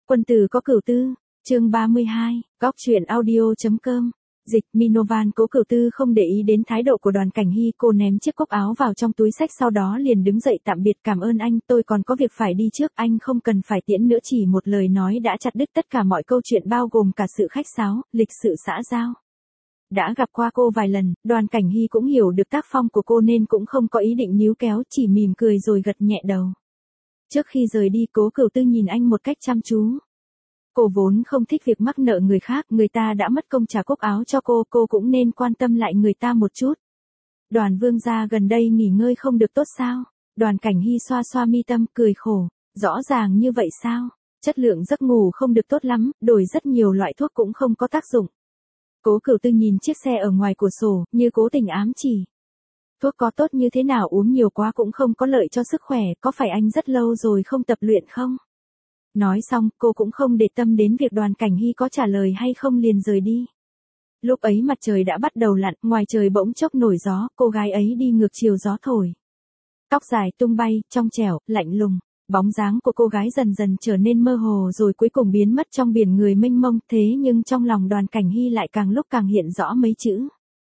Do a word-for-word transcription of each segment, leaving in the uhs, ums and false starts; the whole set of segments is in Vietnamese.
Quân tử có cửu tư, chương ba mươi hai, góc truyện audio.com. Dịch Minovan Cố Cửu Tư không để ý đến thái độ của Đoàn Cảnh Hy, cô ném chiếc cốc áo vào trong túi xách sau đó liền đứng dậy tạm biệt. Cảm ơn anh, tôi còn có việc phải đi trước, anh không cần phải tiễn nữa. Chỉ một lời nói đã chặt đứt tất cả mọi câu chuyện, bao gồm cả sự khách sáo, lịch sự xã giao. Đã gặp qua cô vài lần, Đoàn Cảnh Hy cũng hiểu được tác phong của cô nên cũng không có ý định níu kéo, chỉ mỉm cười rồi gật nhẹ đầu. Trước khi rời đi, Cố Cửu Tư nhìn anh một cách chăm chú. Cô vốn không thích việc mắc nợ người khác, người ta đã mất công trả cốc áo cho cô, cô cũng nên quan tâm lại người ta một chút. Đoàn Vương gia gần đây nghỉ ngơi không được tốt sao? Đoàn Cảnh Hy xoa xoa mi tâm, cười khổ. Rõ ràng như vậy sao? Chất lượng giấc ngủ không được tốt lắm, đổi rất nhiều loại thuốc cũng không có tác dụng. Cố Cửu Tư nhìn chiếc xe ở ngoài cửa sổ, như cố tình ám chỉ. Thuốc có tốt như thế nào, uống nhiều quá cũng không có lợi cho sức khỏe, có phải anh rất lâu rồi không tập luyện không? Nói xong, cô cũng không để tâm đến việc Đoàn Cảnh Hy có trả lời hay không, liền rời đi. Lúc ấy mặt trời đã bắt đầu lặn, ngoài trời bỗng chốc nổi gió, cô gái ấy đi ngược chiều gió thổi. Tóc dài tung bay, trong trẻo, lạnh lùng, bóng dáng của cô gái dần dần trở nên mơ hồ rồi cuối cùng biến mất trong biển người mênh mông. Thế nhưng trong lòng Đoàn Cảnh Hy lại càng lúc càng hiện rõ mấy chữ.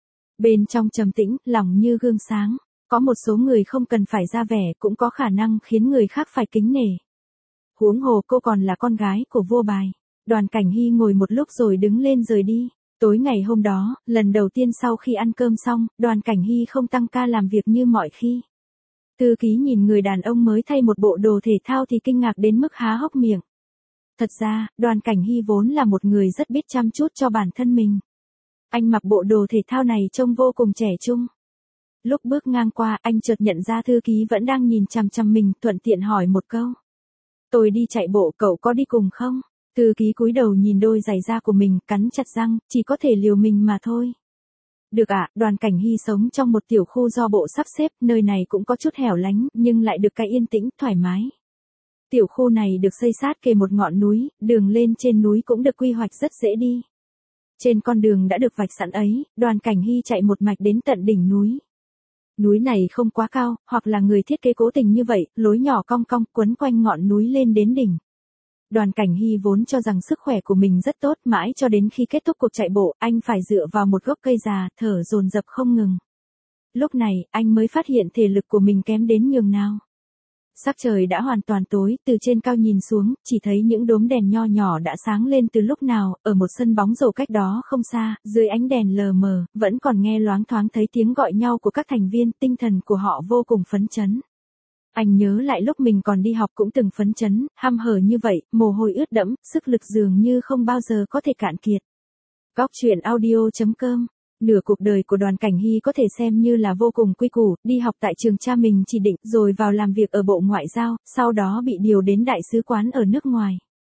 Bên trong trầm tĩnh, lòng như gương sáng, có một số người không cần phải ra vẻ cũng có khả năng khiến người khác phải kính nể. Huống hồ cô còn là con gái của vua bài. Đoàn Cảnh Hy ngồi một lúc rồi đứng lên rời đi. Tối ngày hôm đó, lần đầu tiên sau khi ăn cơm xong, Đoàn Cảnh Hy không tăng ca làm việc như mọi khi. Thư ký nhìn người đàn ông mới thay một bộ đồ thể thao thì kinh ngạc đến mức há hốc miệng. Thật ra, Đoàn Cảnh Hy vốn là một người rất biết chăm chút cho bản thân mình. Anh mặc bộ đồ thể thao này trông vô cùng trẻ trung. Lúc bước ngang qua, anh chợt nhận ra thư ký vẫn đang nhìn chằm chằm mình, thuận tiện hỏi một câu. Tôi đi chạy bộ, cậu có đi cùng không? Thư ký cúi đầu nhìn đôi giày da của mình, cắn chặt răng, chỉ có thể liều mình mà thôi. Được ạ, Đoàn Cảnh Hy sống trong một tiểu khu do bộ sắp xếp, nơi này cũng có chút hẻo lánh, nhưng lại được cái yên tĩnh, thoải mái. Tiểu khu này được xây sát kề một ngọn núi, đường lên trên núi cũng được quy hoạch rất dễ đi. Trên con đường đã được vạch sẵn ấy, Đoàn Cảnh Hy chạy một mạch đến tận đỉnh núi. Núi này không quá cao, hoặc là người thiết kế cố tình như vậy, lối nhỏ cong cong quấn quanh ngọn núi lên đến đỉnh. Đoàn Cảnh Hy vốn cho rằng sức khỏe của mình rất tốt, mãi cho đến khi kết thúc cuộc chạy bộ, anh phải dựa vào một gốc cây già, thở dồn dập không ngừng. Lúc này, anh mới phát hiện thể lực của mình kém đến nhường nào. Sắc trời đã hoàn toàn tối, từ trên cao nhìn xuống, chỉ thấy những đốm đèn nho nhỏ đã sáng lên từ lúc nào, ở một sân bóng rổ cách đó không xa, dưới ánh đèn lờ mờ, vẫn còn nghe loáng thoáng thấy tiếng gọi nhau của các thành viên, tinh thần của họ vô cùng phấn chấn. Anh nhớ lại lúc mình còn đi học cũng từng phấn chấn, hăm hở như vậy, mồ hôi ướt đẫm, sức lực dường như không bao giờ có thể cạn kiệt. Góc truyện audio.com. Nửa cuộc đời của Đoàn Cảnh Hy có thể xem như là vô cùng quy củ, đi học tại trường cha mình chỉ định, rồi vào làm việc ở Bộ Ngoại giao, sau đó bị điều đến đại sứ quán ở nước ngoài.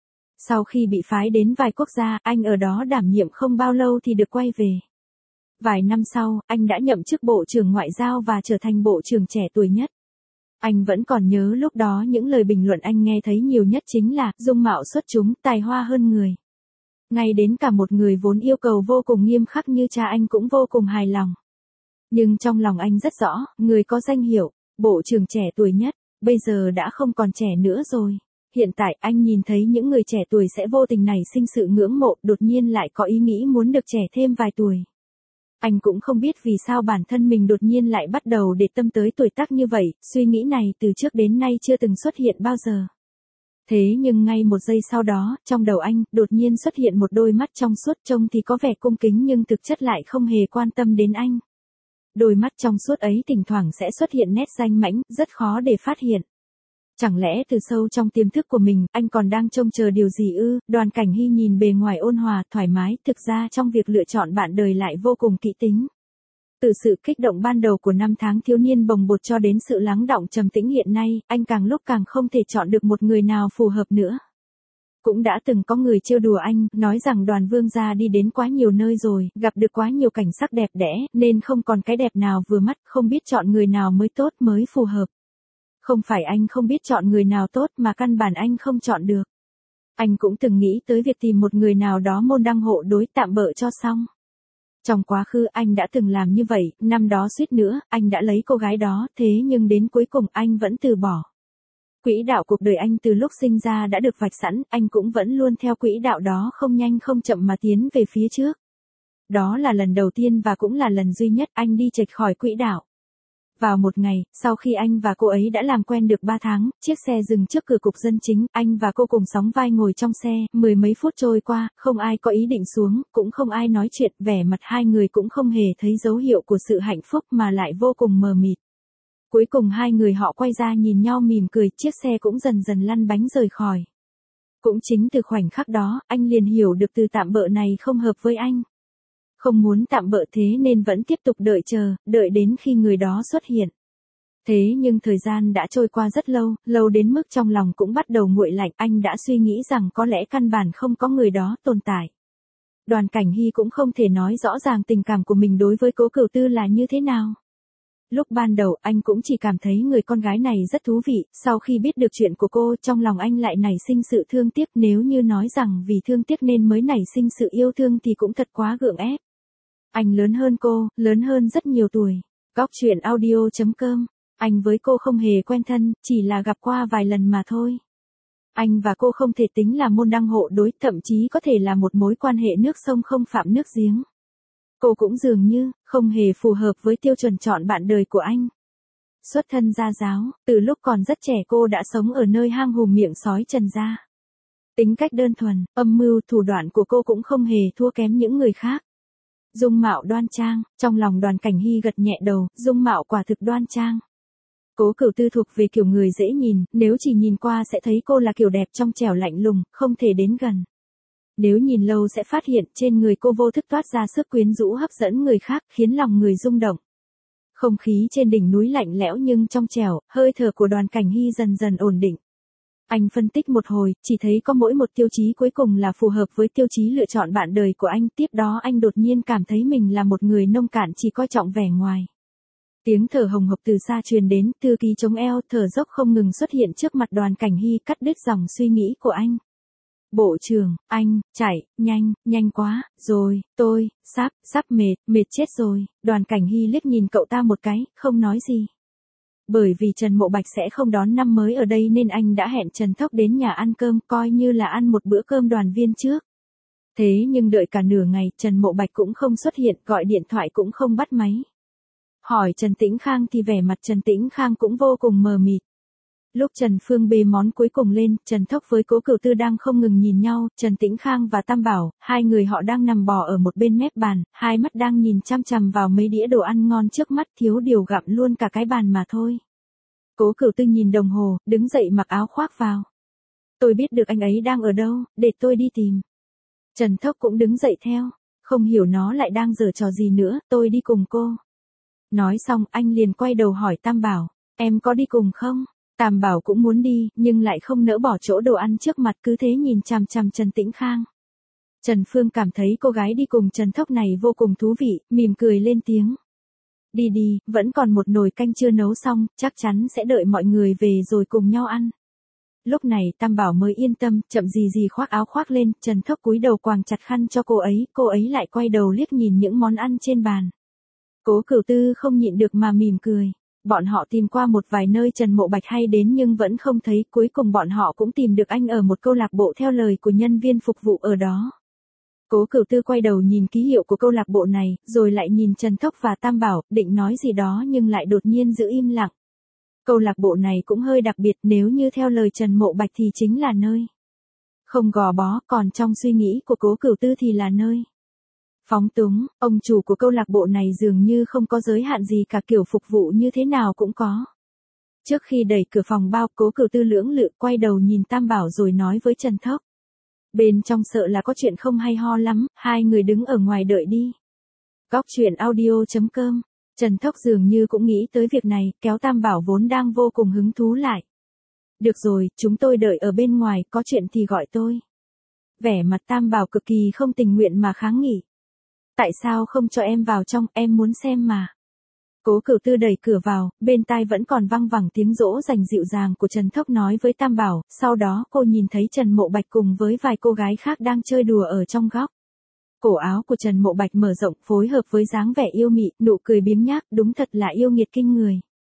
Sau khi bị phái đến vài quốc gia, anh ở đó đảm nhiệm không bao lâu thì được quay về. Vài năm sau, anh đã nhậm chức Bộ trưởng Ngoại giao và trở thành Bộ trưởng trẻ tuổi nhất. Anh vẫn còn nhớ lúc đó những lời bình luận anh nghe thấy nhiều nhất chính là, dung mạo xuất chúng, tài hoa hơn người. Ngay đến cả một người vốn yêu cầu vô cùng nghiêm khắc như cha anh cũng vô cùng hài lòng. Nhưng trong lòng anh rất rõ, người có danh hiệu, bộ trưởng trẻ tuổi nhất, bây giờ đã không còn trẻ nữa rồi. Hiện tại anh nhìn thấy những người trẻ tuổi sẽ vô tình nảy sinh sự ngưỡng mộ, đột nhiên lại có ý nghĩ muốn được trẻ thêm vài tuổi. Anh cũng không biết vì sao bản thân mình đột nhiên lại bắt đầu để tâm tới tuổi tác như vậy, suy nghĩ này từ trước đến nay chưa từng xuất hiện bao giờ. Thế nhưng ngay một giây sau đó, trong đầu anh, đột nhiên xuất hiện một đôi mắt trong suốt, trông thì có vẻ cung kính nhưng thực chất lại không hề quan tâm đến anh. Đôi mắt trong suốt ấy thỉnh thoảng sẽ xuất hiện nét danh mãnh, rất khó để phát hiện. Chẳng lẽ từ sâu trong tiềm thức của mình, anh còn đang trông chờ điều gì ư? Đoàn Cảnh Hy nhìn bề ngoài ôn hòa, thoải mái, thực ra trong việc lựa chọn bạn đời lại vô cùng kỹ tính. Từ sự kích động ban đầu của năm tháng thiếu niên bồng bột cho đến sự lắng đọng trầm tĩnh hiện nay, anh càng lúc càng không thể chọn được một người nào phù hợp nữa. Cũng đã từng có người trêu đùa anh, nói rằng Đoàn Vương gia đi đến quá nhiều nơi rồi, gặp được quá nhiều cảnh sắc đẹp đẽ, nên không còn cái đẹp nào vừa mắt, không biết chọn người nào mới tốt mới phù hợp. Không phải anh không biết chọn người nào tốt mà căn bản anh không chọn được. Anh cũng từng nghĩ tới việc tìm một người nào đó môn đăng hộ đối tạm bợ cho xong. Trong quá khứ anh đã từng làm như vậy, năm đó suýt nữa, anh đã lấy cô gái đó, thế nhưng đến cuối cùng anh vẫn từ bỏ. Quỹ đạo cuộc đời anh từ lúc sinh ra đã được vạch sẵn, anh cũng vẫn luôn theo quỹ đạo đó không nhanh không chậm mà tiến về phía trước. Đó là lần đầu tiên và cũng là lần duy nhất anh đi chệch khỏi quỹ đạo. Vào một ngày, sau khi anh và cô ấy đã làm quen được ba tháng, chiếc xe dừng trước cửa cục dân chính, anh và cô cùng sóng vai ngồi trong xe, mười mấy phút trôi qua, không ai có ý định xuống, cũng không ai nói chuyện, vẻ mặt hai người cũng không hề thấy dấu hiệu của sự hạnh phúc mà lại vô cùng mờ mịt. Cuối cùng hai người họ quay ra nhìn nhau mỉm cười, chiếc xe cũng dần dần lăn bánh rời khỏi. Cũng chính từ khoảnh khắc đó, anh liền hiểu được từ tạm bợ này không hợp với anh. Không muốn tạm bợ thế nên vẫn tiếp tục đợi chờ, đợi đến khi người đó xuất hiện. Thế nhưng thời gian đã trôi qua rất lâu, lâu đến mức trong lòng cũng bắt đầu nguội lạnh, anh đã suy nghĩ rằng có lẽ căn bản không có người đó tồn tại. Đoàn Cảnh Hy cũng không thể nói rõ ràng tình cảm của mình đối với Cố Cửu Tư là như thế nào. Lúc ban đầu anh cũng chỉ cảm thấy người con gái này rất thú vị, sau khi biết được chuyện của cô trong lòng anh lại nảy sinh sự thương tiếc, nếu như nói rằng vì thương tiếc nên mới nảy sinh sự yêu thương thì cũng thật quá gượng ép. Anh lớn hơn cô, lớn hơn rất nhiều tuổi. Góc truyện audio chấm com. Anh với cô không hề quen thân, chỉ là gặp qua vài lần mà thôi. Anh và cô không thể tính là môn đăng hộ đối, thậm chí có thể là một mối quan hệ nước sông không phạm nước giếng. Cô cũng dường như, không hề phù hợp với tiêu chuẩn chọn bạn đời của anh. Xuất thân gia giáo, từ lúc còn rất trẻ cô đã sống ở nơi hang hùm miệng sói Trần gia. Tính cách đơn thuần, âm mưu thủ đoạn của cô cũng không hề thua kém những người khác. Dung mạo đoan trang, trong lòng Đoàn Cảnh Hy gật nhẹ đầu, dung mạo quả thực đoan trang. Cố Cửu Tư thuộc về kiểu người dễ nhìn, nếu chỉ nhìn qua sẽ thấy cô là kiểu đẹp trong trẻo lạnh lùng, không thể đến gần. Nếu nhìn lâu sẽ phát hiện trên người cô vô thức toát ra sức quyến rũ hấp dẫn người khác, khiến lòng người rung động. Không khí trên đỉnh núi lạnh lẽo nhưng trong trẻo, hơi thở của Đoàn Cảnh Hy dần dần ổn định. Anh phân tích một hồi, chỉ thấy có mỗi một tiêu chí cuối cùng là phù hợp với tiêu chí lựa chọn bạn đời của anh. Tiếp đó anh đột nhiên cảm thấy mình là một người nông cạn chỉ coi trọng vẻ ngoài. Tiếng thở hồng hộc từ xa truyền đến, thư ký chống eo, thở dốc không ngừng xuất hiện trước mặt Đoàn Cảnh Hy, cắt đứt dòng suy nghĩ của anh. Bộ trưởng, anh, chạy, nhanh, nhanh quá, rồi, tôi, sắp, sắp mệt, mệt chết rồi. Đoàn Cảnh Hy liếc nhìn cậu ta một cái, không nói gì. Bởi vì Trần Mộ Bạch sẽ không đón năm mới ở đây nên anh đã hẹn Trần Thốc đến nhà ăn cơm, coi như là ăn một bữa cơm đoàn viên trước. Thế nhưng đợi cả nửa ngày, Trần Mộ Bạch cũng không xuất hiện, gọi điện thoại cũng không bắt máy. Hỏi Trần Tĩnh Khang thì vẻ mặt Trần Tĩnh Khang cũng vô cùng mờ mịt. Lúc Trần Phương bê món cuối cùng lên, Trần Thốc với Cố Cửu Tư đang không ngừng nhìn nhau, Trần Tĩnh Khang và Tam Bảo, hai người họ đang nằm bò ở một bên mép bàn, hai mắt đang nhìn chăm chằm vào mấy đĩa đồ ăn ngon trước mắt, thiếu điều gặm luôn cả cái bàn mà thôi. Cố Cửu Tư nhìn đồng hồ, đứng dậy mặc áo khoác vào. Tôi biết được anh ấy đang ở đâu, để tôi đi tìm. Trần Thốc cũng đứng dậy theo, không hiểu nó lại đang giở trò gì nữa, tôi đi cùng cô. Nói xong anh liền quay đầu hỏi Tam Bảo, em có đi cùng không? Tam Bảo cũng muốn đi, nhưng lại không nỡ bỏ chỗ đồ ăn trước mặt, cứ thế nhìn chằm chằm Trần Tĩnh Khang. Trần Phương cảm thấy cô gái đi cùng Trần Thốc này vô cùng thú vị, mỉm cười lên tiếng. Đi đi, vẫn còn một nồi canh chưa nấu xong, chắc chắn sẽ đợi mọi người về rồi cùng nhau ăn. Lúc này Tam Bảo mới yên tâm, chậm gì gì khoác áo khoác lên, Trần Thốc cúi đầu quàng chặt khăn cho cô ấy, cô ấy lại quay đầu liếc nhìn những món ăn trên bàn. Cố Cửu Tư không nhịn được mà mỉm cười. Bọn họ tìm qua một vài nơi Trần Mộ Bạch hay đến nhưng vẫn không thấy, cuối cùng bọn họ cũng tìm được anh ở một câu lạc bộ theo lời của nhân viên phục vụ ở đó. Cố Cửu Tư quay đầu nhìn ký hiệu của câu lạc bộ này, rồi lại nhìn Trần Thốc và Tam Bảo, định nói gì đó nhưng lại đột nhiên giữ im lặng. Câu lạc bộ này cũng hơi đặc biệt, nếu như theo lời Trần Mộ Bạch thì chính là nơi không gò bó, còn trong suy nghĩ của Cố Cửu Tư thì là nơi phóng túng. Ông chủ của câu lạc bộ này dường như không có giới hạn gì cả, kiểu phục vụ như thế nào cũng có. Trước khi đẩy cửa phòng bao, Cố Cửu Tư lưỡng lự quay đầu nhìn Tam Bảo rồi nói với Trần Thốc. Bên trong sợ là có chuyện không hay ho lắm, hai người đứng ở ngoài đợi đi. Góc truyện audio chấm com. Trần Thốc dường như cũng nghĩ tới việc này, kéo Tam Bảo vốn đang vô cùng hứng thú lại. Được rồi, chúng tôi đợi ở bên ngoài, có chuyện thì gọi tôi. Vẻ mặt Tam Bảo cực kỳ không tình nguyện mà kháng nghị. Tại sao không cho em vào trong, em muốn xem mà. Cố Cửu Tư đẩy cửa vào, bên tai vẫn còn văng vẳng tiếng dỗ dành dịu dàng của Trần Thốc nói với Tam Bảo, sau đó cô nhìn thấy Trần Mộ Bạch cùng với vài cô gái khác đang chơi đùa ở trong góc. Cổ áo của Trần Mộ Bạch mở rộng phối hợp với dáng vẻ yêu mị, nụ cười biếng nhác, đúng thật là yêu nghiệt kinh người.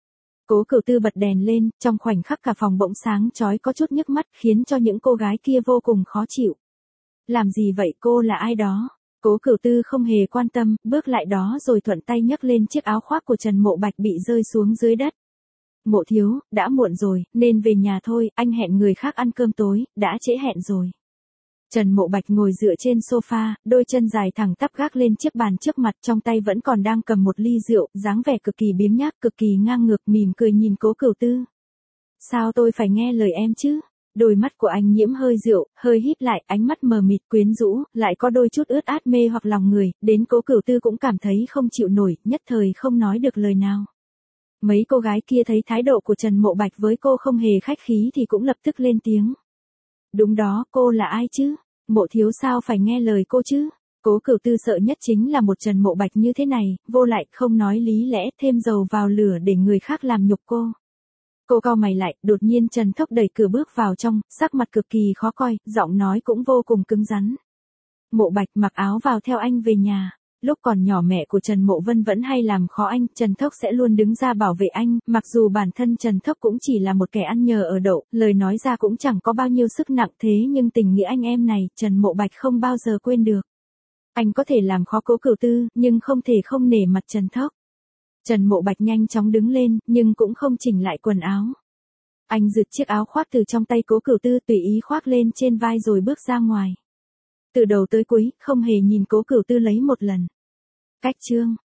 Cố Cửu Tư bật đèn lên, trong khoảnh khắc cả phòng bỗng sáng chói có chút nhức mắt khiến cho những cô gái kia vô cùng khó chịu. Làm gì vậy, cô là ai đó? Cố Cửu Tư không hề quan tâm, bước lại đó rồi thuận tay nhấc lên chiếc áo khoác của Trần Mộ Bạch bị rơi xuống dưới đất. Mộ thiếu, đã muộn rồi, nên về nhà thôi, anh hẹn người khác ăn cơm tối, đã trễ hẹn rồi. Trần Mộ Bạch ngồi dựa trên sofa, đôi chân dài thẳng tắp gác lên chiếc bàn trước mặt, trong tay vẫn còn đang cầm một ly rượu, dáng vẻ cực kỳ biếng nhác, cực kỳ ngang ngược, mỉm cười nhìn Cố Cửu Tư. Sao tôi phải nghe lời em chứ? Đôi mắt của anh nhiễm hơi rượu, hơi híp lại, ánh mắt mờ mịt quyến rũ, lại có đôi chút ướt át mê hoặc lòng người, đến Cố Cửu Tư cũng cảm thấy không chịu nổi, nhất thời không nói được lời nào. Mấy cô gái kia thấy thái độ của Trần Mộ Bạch với cô không hề khách khí thì cũng lập tức lên tiếng. Đúng đó, cô là ai chứ? Mộ thiếu sao phải nghe lời cô chứ? Cố Cửu Tư sợ nhất chính là một Trần Mộ Bạch như thế này, vô lại, không nói lý lẽ, thêm dầu vào lửa để người khác làm nhục cô. Cô cau mày lại, đột nhiên Trần Thốc đẩy cửa bước vào trong, sắc mặt cực kỳ khó coi, giọng nói cũng vô cùng cứng rắn. Mộ Bạch, mặc áo vào theo anh về nhà. Lúc còn nhỏ mẹ của Trần Mộ Vân vẫn hay làm khó anh, Trần Thốc sẽ luôn đứng ra bảo vệ anh, mặc dù bản thân Trần Thốc cũng chỉ là một kẻ ăn nhờ ở đậu, lời nói ra cũng chẳng có bao nhiêu sức nặng, thế nhưng tình nghĩa anh em này, Trần Mộ Bạch không bao giờ quên được. Anh có thể làm khó Cố Cửu Tư, nhưng không thể không nể mặt Trần Thốc. Trần Mộ Bạch nhanh chóng đứng lên, nhưng cũng không chỉnh lại quần áo. Anh giật chiếc áo khoác từ trong tay Cố Cửu Tư tùy ý khoác lên trên vai rồi bước ra ngoài. Từ đầu tới cuối, không hề nhìn Cố Cửu Tư lấy một lần. Cách chương